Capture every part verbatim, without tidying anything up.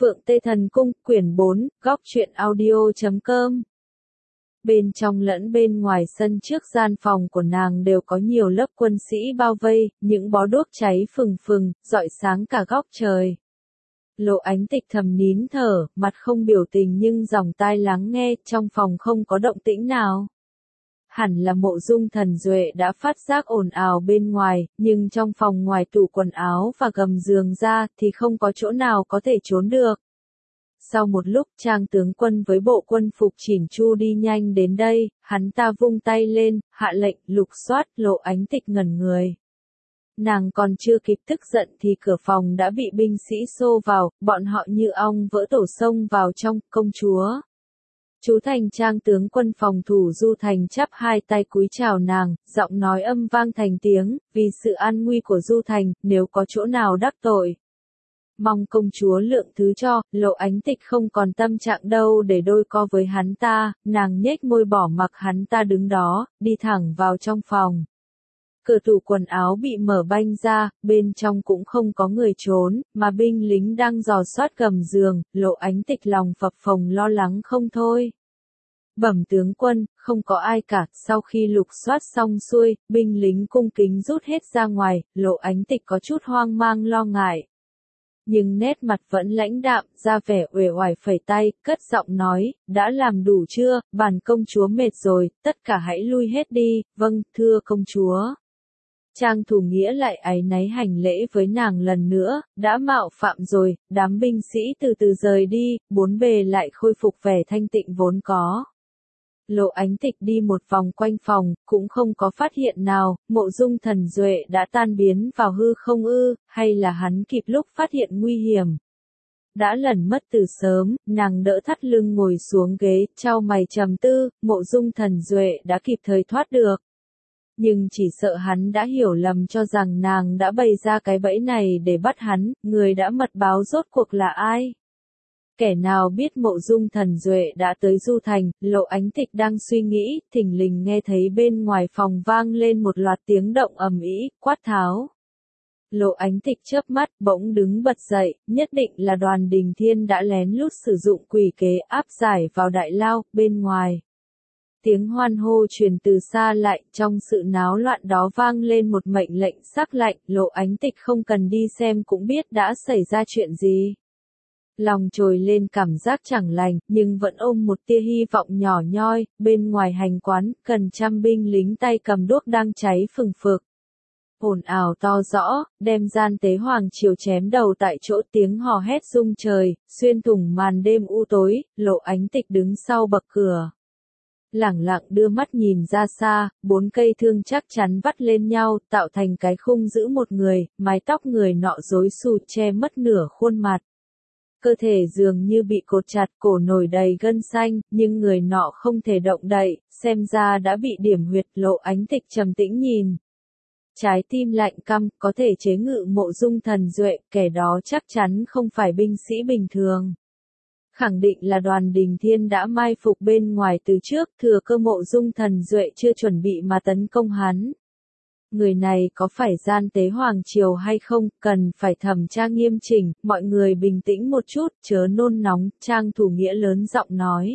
Phượng Tê Thần Cung, quyển bốn, góc truyện audio chấm com. Bên trong lẫn bên ngoài sân trước gian phòng của nàng đều có nhiều lớp quân sĩ bao vây, những bó đuốc cháy phừng phừng, rọi sáng cả góc trời. Lộ Ánh Tịch thầm nín thở, mặt không biểu tình nhưng dòng tai lắng nghe, trong phòng không có động tĩnh nào. Hẳn là Mộ Dung Thần Duệ đã phát giác ồn ào bên ngoài, nhưng trong phòng ngoài tủ quần áo và gầm giường ra thì không có chỗ nào có thể trốn được. Sau một lúc Trang tướng quân với bộ quân phục chỉn chu đi nhanh đến đây, hắn ta vung tay lên, hạ lệnh lục soát. Lộ Ánh Tịch ngẩn người. Nàng còn chưa kịp tức giận thì cửa phòng đã bị binh sĩ xô vào, bọn họ như ong vỡ tổ xông vào trong. Công chúa. Chú Thành Trang tướng quân phòng thủ Du Thành chắp hai tay cúi chào nàng, giọng nói âm vang thành tiếng, vì sự an nguy của Du Thành, nếu có chỗ nào đắc tội. Mong công chúa lượng thứ cho. Lộ Ánh Tịch không còn tâm trạng đâu để đôi co với hắn ta, nàng nhếch môi bỏ mặc hắn ta đứng đó, đi thẳng vào trong phòng. Cửa tủ quần áo bị mở banh ra, bên trong cũng không có người trốn, mà binh lính đang dò soát gầm giường. Lộ Ánh Tịch lòng phập phồng lo lắng không thôi. Bẩm tướng quân, không có ai cả. Sau khi lục soát xong xuôi, binh lính cung kính rút hết ra ngoài. Lộ Ánh Tịch có chút hoang mang lo ngại, nhưng nét mặt vẫn lãnh đạm, ra vẻ uể oải phẩy tay, cất giọng nói, đã làm đủ chưa, bản công chúa mệt rồi, tất cả hãy lui hết đi. Vâng, thưa công chúa. Trang Thủ Nghĩa lại áy náy hành lễ với nàng lần nữa, đã mạo phạm rồi. Đám binh sĩ từ từ rời đi, bốn bề lại khôi phục vẻ thanh tịnh vốn có. Lộ Ánh Tịch đi một vòng quanh phòng, cũng không có phát hiện nào. Mộ Dung Thần Duệ đã tan biến vào hư không ư, hay là hắn kịp lúc phát hiện nguy hiểm. Đã lẩn mất từ sớm, nàng đỡ thắt lưng ngồi xuống ghế, chau mày trầm tư. Mộ Dung Thần Duệ đã kịp thời thoát được, nhưng chỉ sợ hắn đã hiểu lầm cho rằng nàng đã bày ra cái bẫy này để bắt hắn. Người đã mật báo rốt cuộc là ai? Kẻ nào biết Mộ Dung Thần Duệ đã tới Du Thành? Lộ Ánh Tịch đang suy nghĩ, thình lình nghe thấy bên ngoài phòng vang lên một loạt tiếng động ầm ĩ, quát tháo. Lộ Ánh Tịch chớp mắt, bỗng đứng bật dậy, nhất định là Đoàn Đình Thiên đã lén lút sử dụng quỷ kế áp giải vào đại lao. Bên ngoài, tiếng hoan hô truyền từ xa lại, trong sự náo loạn đó vang lên một mệnh lệnh sắc lạnh. Lộ Ánh Tịch không cần đi xem cũng biết đã xảy ra chuyện gì. Lòng trồi lên cảm giác chẳng lành, nhưng vẫn ôm một tia hy vọng nhỏ nhoi. Bên ngoài hành quán, gần trăm binh lính tay cầm đuốc đang cháy phừng phực. Ồn ào to rõ, đem gian tế hoàng triều chém đầu tại chỗ. Tiếng hò hét rung trời, xuyên thủng màn đêm u tối. Lộ Ánh Tịch đứng sau bậc cửa, lẳng lặng đưa mắt nhìn ra xa. Bốn cây thương chắc chắn vắt lên nhau, tạo thành cái khung giữ một người. Mái tóc người nọ rối xù che mất nửa khuôn mặt. Cơ thể dường như bị cột chặt, cổ nổi đầy gân xanh, nhưng người nọ không thể động đậy, xem ra đã bị điểm huyệt. Lộ Ánh Tịch trầm tĩnh nhìn. Trái tim lạnh căm, có thể chế ngự Mộ Dung Thần Duệ, kẻ đó chắc chắn không phải binh sĩ bình thường. Khẳng định là Đoàn Đình Thiên đã mai phục bên ngoài từ trước, thừa cơ Mộ Dung Thần Duệ chưa chuẩn bị mà tấn công hắn. Người này có phải gian tế hoàng triều hay không, cần phải thẩm tra nghiêm chỉnh. Mọi người bình tĩnh một chút, chớ nôn nóng. Trang Thủ Nghĩa lớn giọng nói.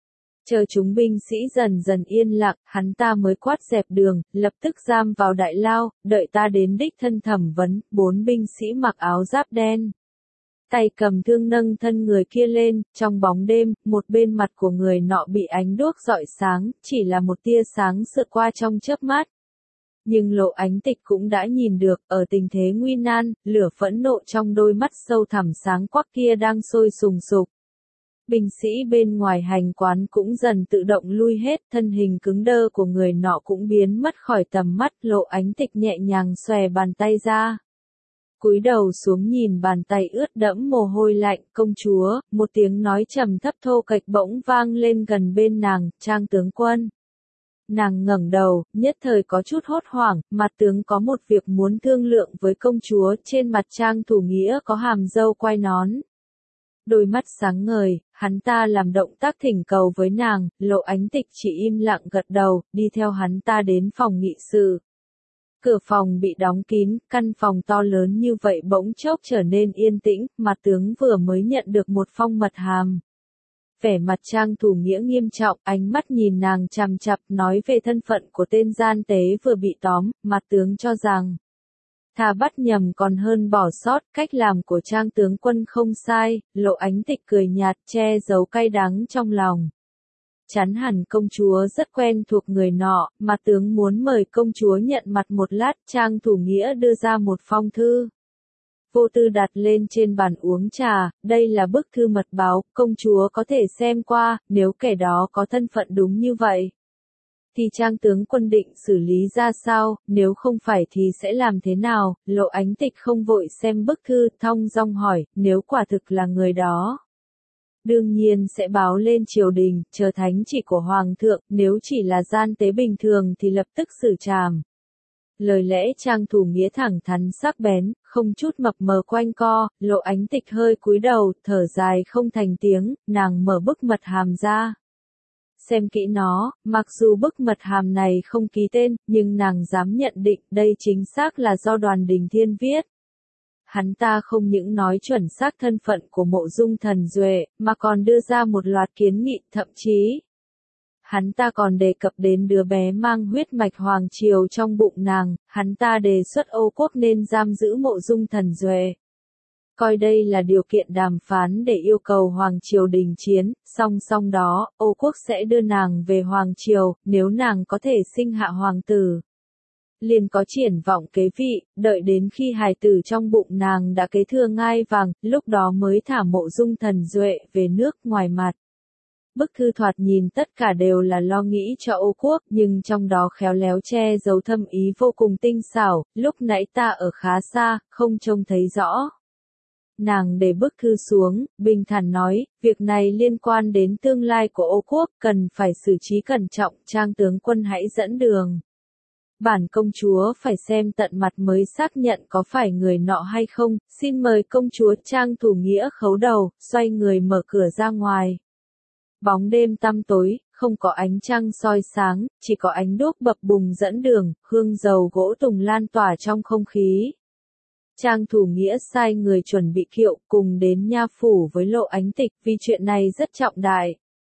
Chờ chúng binh sĩ dần dần yên lặng, hắn ta mới quát dẹp đường, lập tức giam vào đại lao, đợi ta đến đích thân thẩm vấn. Bốn binh sĩ mặc áo giáp đen, tay cầm thương nâng thân người kia lên. Trong bóng đêm, một bên mặt của người nọ bị ánh đuốc rọi sáng, chỉ là một tia sáng sượt qua trong chớp mắt. Nhưng Lộ Ánh Tịch cũng đã nhìn được, ở tình thế nguy nan, lửa phẫn nộ trong đôi mắt sâu thẳm sáng quắc kia đang sôi sùng sục. Binh sĩ bên ngoài hành quán cũng dần tự động lui hết, thân hình cứng đơ của người nọ cũng biến mất khỏi tầm mắt. Lộ Ánh Tịch nhẹ nhàng xòe bàn tay ra, cúi đầu xuống nhìn bàn tay ướt đẫm mồ hôi lạnh. Công chúa. Một tiếng nói trầm thấp thô kệch bỗng vang lên gần bên nàng. Trang tướng quân. Nàng ngẩng đầu, nhất thời có chút hốt hoảng. Mặt tướng có một việc muốn thương lượng với công chúa. Trên mặt Trang Thủ Nghĩa có hàm râu quai nón, đôi mắt sáng ngời. Hắn ta làm động tác thỉnh cầu với nàng. Lộ Ánh Tịch chỉ im lặng gật đầu, đi theo hắn ta đến phòng nghị sự. Cửa phòng bị đóng kín, căn phòng to lớn như vậy bỗng chốc trở nên yên tĩnh, mặt tướng vừa mới nhận được một phong mật hàm. Vẻ mặt Trang Thủ Nghĩa nghiêm trọng, ánh mắt nhìn nàng chằm chằm, nói về thân phận của tên gian tế vừa bị tóm, mặt tướng cho rằng thà bắt nhầm còn hơn bỏ sót, cách làm của Trang tướng quân không sai. Lộ Ánh Tịch cười nhạt, che giấu cay đắng trong lòng. Chắn hẳn công chúa rất quen thuộc người nọ, mặt tướng muốn mời công chúa nhận mặt một lát. Trang Thủ Nghĩa đưa ra một phong thư. Vô tư đặt lên trên bàn uống trà, đây là bức thư mật báo, công chúa có thể xem qua, nếu kẻ đó có thân phận đúng như vậy. Thì Trang tướng quân định xử lý ra sao, nếu không phải thì sẽ làm thế nào? Lộ Ánh Tịch không vội xem bức thư, thong dong hỏi, nếu quả thực là người đó. Đương nhiên sẽ báo lên triều đình, chờ thánh chỉ của Hoàng thượng, nếu chỉ là gian tế bình thường thì lập tức xử trảm. Lời lẽ Trang Thủ Nghĩa thẳng thắn sắc bén, không chút mập mờ quanh co. Lộ Ánh Tịch hơi cúi đầu, thở dài không thành tiếng, nàng mở bức mật hàm ra. Xem kỹ nó, mặc dù bức mật hàm này không ký tên, nhưng nàng dám nhận định đây chính xác là do Đoàn Đình Thiên viết. Hắn ta không những nói chuẩn xác thân phận của Mộ Dung Thần Duệ, mà còn đưa ra một loạt kiến nghị, thậm chí hắn ta còn đề cập đến đứa bé mang huyết mạch hoàng triều trong bụng nàng, hắn ta đề xuất Âu Quốc nên giam giữ Mộ Dung Thần Duệ. Coi đây là điều kiện đàm phán để yêu cầu Hoàng triều đình chiến, song song đó, Âu Quốc sẽ đưa nàng về Hoàng triều, nếu nàng có thể sinh hạ hoàng tử. Liền có triển vọng kế vị, đợi đến khi hài tử trong bụng nàng đã kế thừa ngai vàng, lúc đó mới thả Mộ Dung Thần Duệ về nước. Ngoài mặt. Bức thư thoạt nhìn tất cả đều là lo nghĩ cho Âu Quốc, nhưng trong đó khéo léo che giấu thâm ý vô cùng tinh xảo, lúc nãy ta ở khá xa, không trông thấy rõ. Nàng để bức thư xuống, bình thản nói, việc này liên quan đến tương lai của Âu Quốc, cần phải xử trí cẩn trọng, Trang tướng quân hãy dẫn đường. Bản công chúa phải xem tận mặt mới xác nhận có phải người nọ hay không, xin mời công chúa. Trang Thủ Nghĩa khấu đầu, xoay người mở cửa ra ngoài. Bóng đêm tăm tối, không có ánh trăng soi sáng, chỉ có ánh đuốc bập bùng dẫn đường, hương dầu gỗ tùng lan tỏa trong không khí. Trang Thủ Nghĩa sai người chuẩn bị kiệu cùng đến nha phủ với Lộ Ánh Tịch, vì chuyện này rất trọng đại.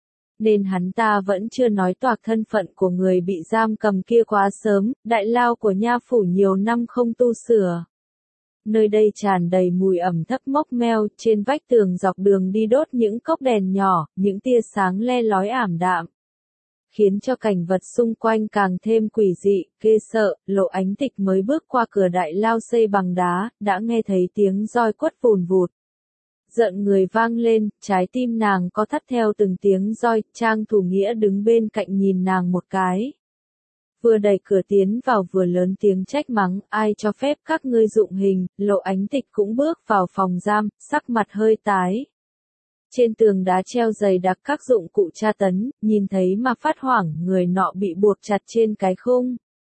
Nên hắn ta vẫn chưa nói toạc thân phận của người bị giam cầm kia quá sớm, đại lao của nha phủ nhiều năm không tu sửa. Nơi đây tràn đầy mùi ẩm thấp mốc meo, trên vách tường dọc đường đi đốt những cốc đèn nhỏ, những tia sáng le lói ảm đạm. Khiến cho cảnh vật xung quanh càng thêm quỷ dị, ghê sợ. Lộ Ánh Tịch mới bước qua cửa đại lao xây bằng đá, đã nghe thấy tiếng roi quất vùn vụt. Giận người vang lên, trái tim nàng có thắt theo từng tiếng roi. Trang Thủ Nghĩa đứng bên cạnh nhìn nàng một cái. Vừa đẩy cửa tiến vào vừa lớn tiếng trách mắng, ai cho phép các ngươi dụng hình. Lộ Ánh Tịch cũng bước vào phòng giam, sắc mặt hơi tái. Trên tường đá treo dày đặc các dụng cụ tra tấn, nhìn thấy mà phát hoảng, người nọ bị buộc chặt trên cái khung.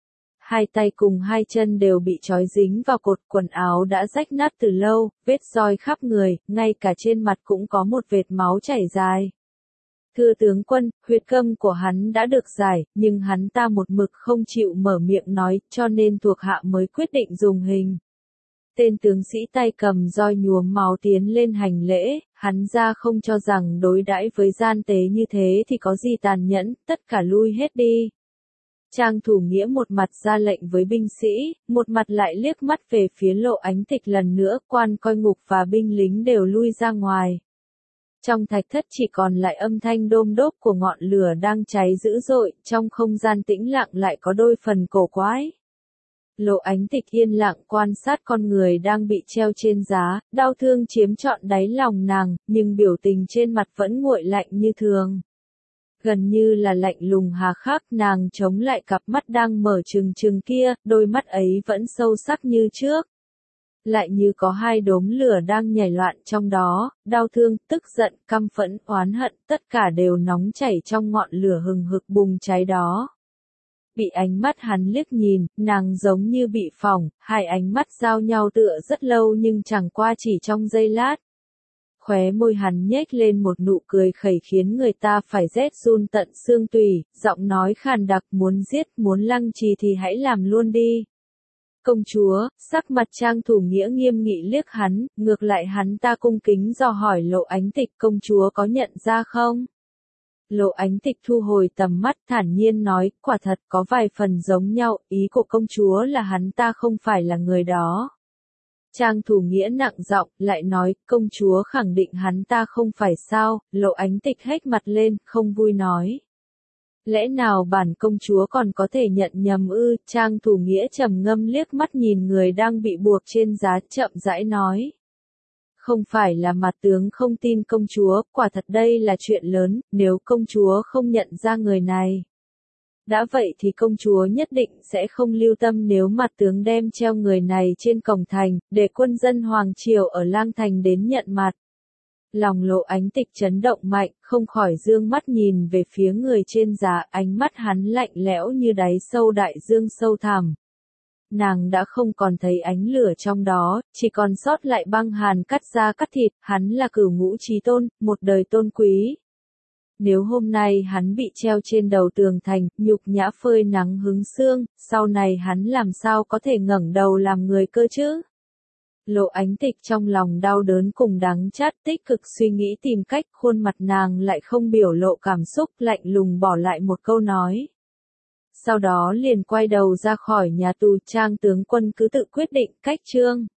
Hai tay cùng hai chân đều bị trói dính vào cột, quần áo đã rách nát từ lâu, vết roi khắp người, ngay cả trên mặt cũng có một vệt máu chảy dài. Thưa tướng quân, huyệt câm của hắn đã được giải, nhưng hắn ta một mực không chịu mở miệng nói, cho nên thuộc hạ mới quyết định dùng hình. Tên tướng sĩ tay cầm roi nhuốm máu tiến lên hành lễ, hắn ra không cho rằng đối đãi với gian tế như thế thì có gì tàn nhẫn, tất cả lui hết đi. Trang Thủ Nghĩa một mặt ra lệnh với binh sĩ, một mặt lại liếc mắt về phía Lộ Ánh Tịch lần nữa, quan coi ngục và binh lính đều lui ra ngoài. Trong thạch thất chỉ còn lại âm thanh đôm đốp của ngọn lửa đang cháy dữ dội, trong không gian tĩnh lặng lại có đôi phần cổ quái. Lộ Ánh Tịch yên lặng quan sát con người đang bị treo trên giá, đau thương chiếm trọn đáy lòng nàng, nhưng biểu tình trên mặt vẫn nguội lạnh như thường. Gần như là lạnh lùng hà khắc, nàng chống lại cặp mắt đang mở trừng trừng kia, đôi mắt ấy vẫn sâu sắc như trước. Lại như có hai đốm lửa đang nhảy loạn trong đó, đau thương, tức giận, căm phẫn, oán hận, tất cả đều nóng chảy trong ngọn lửa hừng hực bùng cháy đó. Bị ánh mắt hắn liếc nhìn, nàng giống như bị phỏng, hai ánh mắt giao nhau tựa rất lâu nhưng chẳng qua chỉ trong giây lát. Khóe môi hắn nhếch lên một nụ cười khẩy khiến người ta phải rét run tận xương tủy, giọng nói khàn đặc, muốn giết, muốn lăng trì thì hãy làm luôn đi. Công chúa, sắc mặt Trang Thủ Nghĩa nghiêm nghị liếc hắn, ngược lại hắn ta cung kính dò hỏi Lộ Ánh Tịch công chúa có nhận ra không? Lộ Ánh Tịch thu hồi tầm mắt thản nhiên nói, quả thật có vài phần giống nhau, ý của công chúa là hắn ta không phải là người đó. Trang Thủ Nghĩa nặng giọng, lại nói, công chúa khẳng định hắn ta không phải sao, Lộ Ánh Tịch hét mặt lên, không vui nói. Lẽ nào bản công chúa còn có thể nhận nhầm ư? Trang Thủ Nghĩa trầm ngâm liếc mắt nhìn người đang bị buộc trên giá, chậm rãi nói. Không phải là mặt tướng không tin công chúa, quả thật đây là chuyện lớn, nếu công chúa không nhận ra người này. Đã vậy thì công chúa nhất định sẽ không lưu tâm nếu mặt tướng đem treo người này trên cổng thành, để quân dân Hoàng Triều ở Lang Thành đến nhận mặt. Lòng Lộ Ánh Tịch chấn động mạnh, không khỏi dương mắt nhìn về phía người trên giá, ánh mắt hắn lạnh lẽo như đáy sâu đại dương sâu thẳm. Nàng đã không còn thấy ánh lửa trong đó, chỉ còn sót lại băng hàn cắt da cắt thịt, hắn là cửu ngũ chí tôn, một đời tôn quý. Nếu hôm nay hắn bị treo trên đầu tường thành, nhục nhã phơi nắng hứng xương, sau này hắn làm sao có thể ngẩng đầu làm người cơ chứ? Lộ Ánh Tịch trong lòng đau đớn cùng đắng chát, tích cực suy nghĩ tìm cách, khuôn mặt nàng lại không biểu lộ cảm xúc, lạnh lùng bỏ lại một câu nói. Sau đó liền quay đầu ra khỏi nhà tù. Trang tướng quân cứ tự quyết định, cách chương.